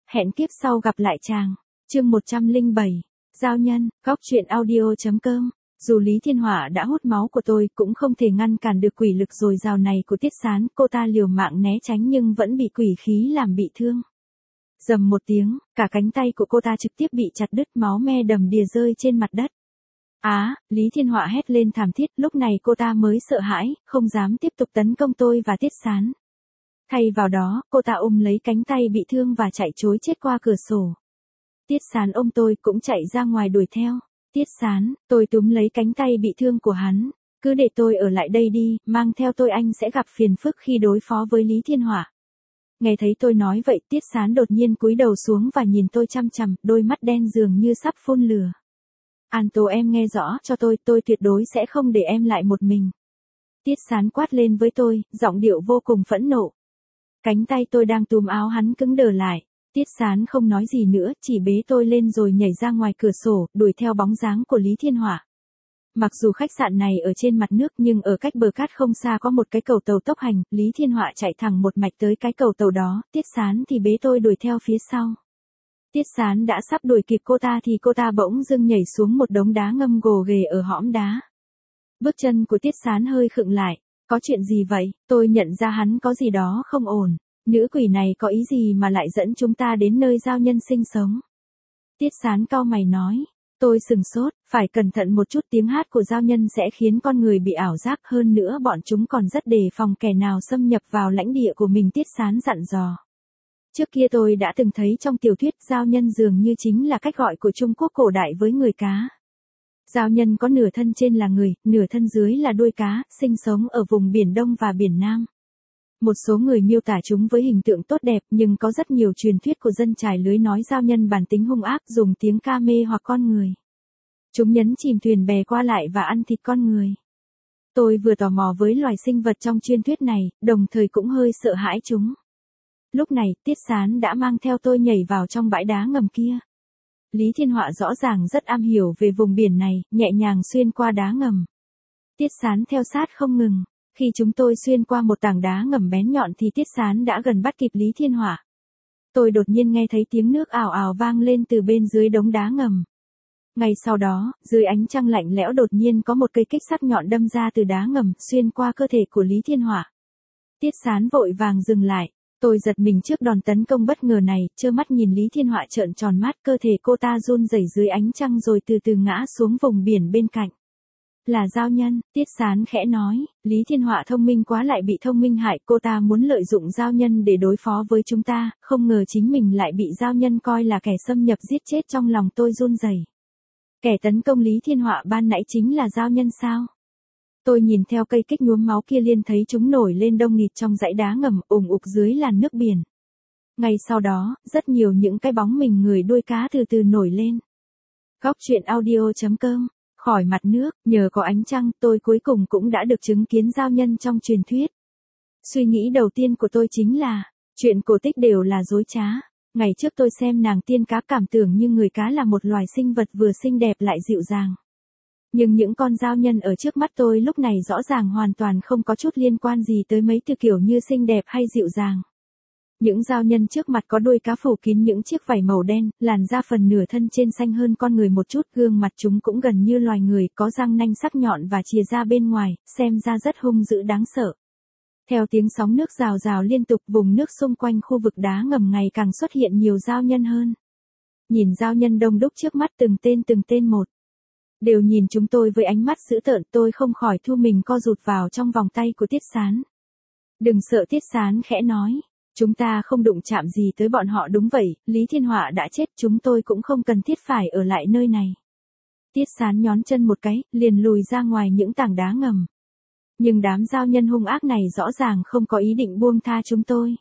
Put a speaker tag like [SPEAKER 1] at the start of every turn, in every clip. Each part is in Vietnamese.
[SPEAKER 1] Hẹn kiếp sau gặp lại chàng. Chương 107. Giao nhân, góc truyện audio.com. Dù Lý Thiên Họa đã hút máu của tôi cũng không thể ngăn cản được quỷ lực dồi dào này của Tiết Sán, cô ta liều mạng né tránh nhưng vẫn bị quỷ khí làm bị thương. Rầm một tiếng, cả cánh tay của cô ta trực tiếp bị chặt đứt, máu me đầm đìa rơi trên mặt đất. Lý Thiên Họa hét lên thảm thiết, lúc này cô ta mới sợ hãi, không dám tiếp tục tấn công tôi và Tiết Sán. Thay vào đó, cô ta ôm lấy cánh tay bị thương và chạy trối chết qua cửa sổ. Tiết Sán ôm tôi cũng chạy ra ngoài đuổi theo. Tiết Sán, tôi túm lấy cánh tay bị thương của hắn. Cứ để tôi ở lại đây đi, mang theo tôi anh sẽ gặp phiền phức khi đối phó với Lý Thiên Họa. Nghe thấy tôi nói vậy, Tiết Sán đột nhiên cúi đầu xuống và nhìn tôi chăm chằm, đôi mắt đen dường như sắp phun lửa. An Tố, em nghe rõ cho tôi tuyệt đối sẽ không để em lại một mình. Tiết Sán quát lên với tôi, giọng điệu vô cùng phẫn nộ. Cánh tay tôi đang túm áo hắn cứng đờ lại. Tiết Sán không nói gì nữa, chỉ bế tôi lên rồi nhảy ra ngoài cửa sổ, đuổi theo bóng dáng của Lý Thiên Họa. Mặc dù khách sạn này ở trên mặt nước nhưng ở cách bờ cát không xa có một cái cầu tàu tốc hành, Lý Thiên Họa chạy thẳng một mạch tới cái cầu tàu đó, Tiết Sán thì bế tôi đuổi theo phía sau. Tiết Sán đã sắp đuổi kịp cô ta thì cô ta bỗng dưng nhảy xuống một đống đá ngâm gồ ghề ở hõm đá. Bước chân của Tiết Sán hơi khựng lại. Có chuyện gì vậy? Tôi nhận ra hắn có gì đó không ổn. Nữ quỷ này có ý gì mà lại dẫn chúng ta đến nơi giao nhân sinh sống? Tiết Sán cau mày nói. Tôi sừng sốt, phải cẩn thận một chút, tiếng hát của giao nhân sẽ khiến con người bị ảo giác, hơn nữa bọn chúng còn rất đề phòng kẻ nào xâm nhập vào lãnh địa của mình, Tiết Sán dặn dò. Trước kia tôi đã từng thấy trong tiểu thuyết giao nhân dường như chính là cách gọi của Trung Quốc cổ đại với người cá. Giao nhân có nửa thân trên là người, nửa thân dưới là đuôi cá, sinh sống ở vùng Biển Đông và Biển Nam. Một số người miêu tả chúng với hình tượng tốt đẹp nhưng có rất nhiều truyền thuyết của dân chài lưới nói giao nhân bản tính hung ác, dùng tiếng ca mê hoặc con người. Chúng nhấn chìm thuyền bè qua lại và ăn thịt con người. Tôi vừa tò mò với loài sinh vật trong truyền thuyết này, đồng thời cũng hơi sợ hãi chúng. Lúc này, Tiết Sán đã mang theo tôi nhảy vào trong bãi đá ngầm kia. Lý Thiên Họa rõ ràng rất am hiểu về vùng biển này, nhẹ nhàng xuyên qua đá ngầm. Tiết Sán theo sát không ngừng. Khi chúng tôi xuyên qua một tảng đá ngầm bén nhọn thì Tiết Sán đã gần bắt kịp Lý Thiên Họa. Tôi đột nhiên nghe thấy tiếng nước ào ào vang lên từ bên dưới đống đá ngầm. Ngay sau đó, dưới ánh trăng lạnh lẽo đột nhiên có một cây kích sắc nhọn đâm ra từ đá ngầm, xuyên qua cơ thể của Lý Thiên Họa. Tiết Sán vội vàng dừng lại. Tôi giật mình trước đòn tấn công bất ngờ này, trơ mắt nhìn Lý Thiên Họa trợn tròn mắt, cơ thể cô ta run rẩy dưới ánh trăng rồi từ từ ngã xuống vùng biển bên cạnh. Là giao nhân, Tiết Sán khẽ nói, Lý Thiên Họa thông minh quá lại bị thông minh hại, cô ta muốn lợi dụng giao nhân để đối phó với chúng ta, không ngờ chính mình lại bị giao nhân coi là kẻ xâm nhập giết chết. Trong lòng tôi run rẩy. Kẻ tấn công Lý Thiên Họa ban nãy chính là giao nhân sao? Tôi nhìn theo cây kích nhuốm máu kia liền thấy chúng nổi lên đông nghịt trong dãy đá ngầm, ùn ục dưới làn nước biển. Ngay sau đó, rất nhiều những cái bóng mình người đuôi cá từ từ nổi lên. Góc truyện audio.com. Khỏi mặt nước, nhờ có ánh trăng, tôi cuối cùng cũng đã được chứng kiến giao nhân trong truyền thuyết. Suy nghĩ đầu tiên của tôi chính là, chuyện cổ tích đều là dối trá. Ngày trước tôi xem nàng tiên cá cảm tưởng như người cá là một loài sinh vật vừa xinh đẹp lại dịu dàng. Nhưng những con giao nhân ở trước mắt tôi lúc này rõ ràng hoàn toàn không có chút liên quan gì tới mấy từ kiểu như xinh đẹp hay dịu dàng. Những giao nhân trước mặt có đuôi cá phủ kín những chiếc vảy màu đen, làn da phần nửa thân trên xanh hơn con người một chút, gương mặt chúng cũng gần như loài người, có răng nanh sắc nhọn và chìa ra bên ngoài, xem ra rất hung dữ đáng sợ. Theo tiếng sóng nước rào rào liên tục, vùng nước xung quanh khu vực đá ngầm ngày càng xuất hiện nhiều giao nhân hơn. Nhìn giao nhân đông đúc trước mắt từng tên một. Đều nhìn chúng tôi với ánh mắt dữ tợn, tôi không khỏi thu mình co rụt vào trong vòng tay của Tiết Sán. Đừng sợ, Tiết Sán khẽ nói. Chúng ta không đụng chạm gì tới bọn họ. Đúng vậy, Lý Thiên Họa đã chết, chúng tôi cũng không cần thiết phải ở lại nơi này. Tiết Sán nhón chân một cái, liền lùi ra ngoài những tảng đá ngầm. Nhưng đám giao nhân hung ác này rõ ràng không có ý định buông tha chúng tôi.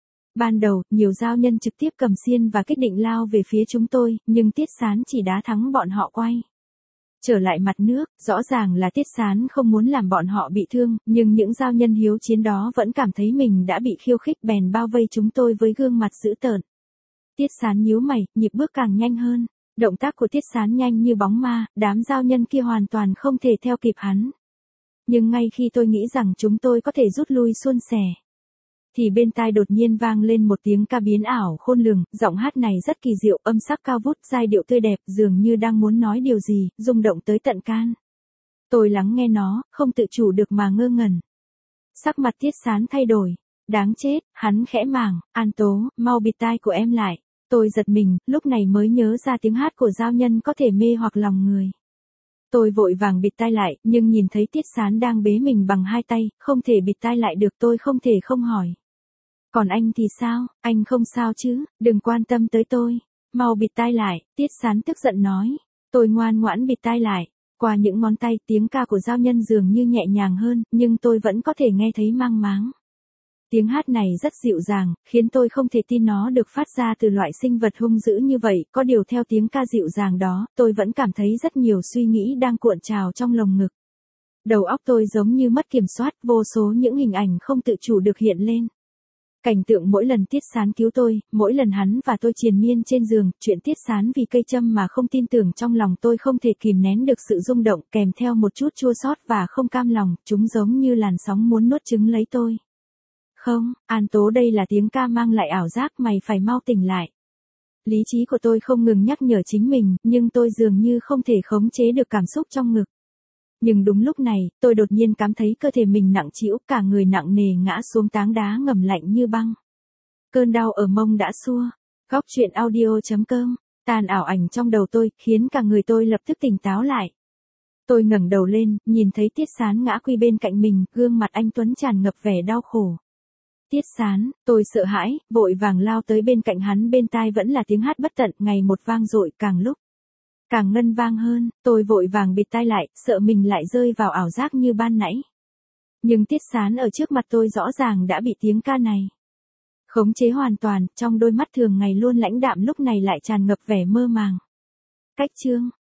[SPEAKER 1] Ban đầu, nhiều giao nhân trực tiếp cầm xiên và kích định lao về phía chúng tôi, nhưng Tiết Sán chỉ đá thắng bọn họ quay trở lại mặt nước. Rõ ràng là Tiết Sán không muốn làm bọn họ bị thương, nhưng những giao nhân hiếu chiến đó vẫn cảm thấy mình đã bị khiêu khích bèn bao vây chúng tôi với gương mặt dữ tợn. Tiết Sán nhíu mày, nhịp bước càng nhanh hơn. Động tác của Tiết Sán nhanh như bóng ma, đám giao nhân kia hoàn toàn không thể theo kịp hắn. Nhưng ngay khi tôi nghĩ rằng chúng tôi có thể rút lui suôn sẻ, thì bên tai đột nhiên vang lên một tiếng ca biến ảo khôn lường, giọng hát này rất kỳ diệu, âm sắc cao vút, giai điệu tươi đẹp, dường như đang muốn nói điều gì, rung động tới tận can. Tôi lắng nghe nó, không tự chủ được mà ngơ ngẩn. Sắc mặt Tiết Sán thay đổi. Đáng chết, hắn khẽ màng, An Tố, mau bịt tai của em lại. Tôi giật mình, lúc này mới nhớ ra tiếng hát của giao nhân có thể mê hoặc lòng người. Tôi vội vàng bịt tai lại, nhưng nhìn thấy Tiết Sán đang bế mình bằng hai tay, không thể bịt tai lại được, tôi không thể không hỏi. Còn anh thì sao, anh không sao chứ, đừng quan tâm tới tôi. Mau bịt tai lại, Tiết Sán tức giận nói. Tôi ngoan ngoãn bịt tai lại. Qua những ngón tay, tiếng ca của giao nhân dường như nhẹ nhàng hơn, nhưng tôi vẫn có thể nghe thấy mang máng. Tiếng hát này rất dịu dàng, khiến tôi không thể tin nó được phát ra từ loại sinh vật hung dữ như vậy, có điều theo tiếng ca dịu dàng đó, tôi vẫn cảm thấy rất nhiều suy nghĩ đang cuộn trào trong lồng ngực. Đầu óc tôi giống như mất kiểm soát, vô số những hình ảnh không tự chủ được hiện lên. Cảnh tượng mỗi lần Tiết Sán cứu tôi, mỗi lần hắn và tôi triền miên trên giường, chuyện Tiết Sán vì cây châm mà không tin tưởng, trong lòng tôi không thể kìm nén được sự rung động, kèm theo một chút chua xót và không cam lòng, chúng giống như làn sóng muốn nuốt chửng lấy tôi. Không, An Tố, đây là tiếng ca mang lại ảo giác, mày phải mau tỉnh lại. Lý trí của tôi không ngừng nhắc nhở chính mình, nhưng tôi dường như không thể khống chế được cảm xúc trong ngực. Nhưng đúng lúc này, tôi đột nhiên cảm thấy cơ thể mình nặng trĩu, cả người nặng nề ngã xuống tảng đá ngầm lạnh như băng. Cơn đau ở mông đã xua. Góc truyện audio.com, tàn ảo ảnh trong đầu tôi, khiến cả người tôi lập tức tỉnh táo lại. Tôi ngẩng đầu lên, nhìn thấy Tiết Sán ngã quy bên cạnh mình, gương mặt anh tuấn tràn ngập vẻ đau khổ. Tiết Sán, tôi sợ hãi, vội vàng lao tới bên cạnh hắn, bên tai vẫn là tiếng hát bất tận, ngày một vang dội, càng lúc càng ngân vang hơn, tôi vội vàng bịt tai lại, sợ mình lại rơi vào ảo giác như ban nãy. Nhưng Tiết Sán ở trước mặt tôi rõ ràng đã bị tiếng ca này khống chế hoàn toàn, trong đôi mắt thường ngày luôn lãnh đạm lúc này lại tràn ngập vẻ mơ màng. Cách chương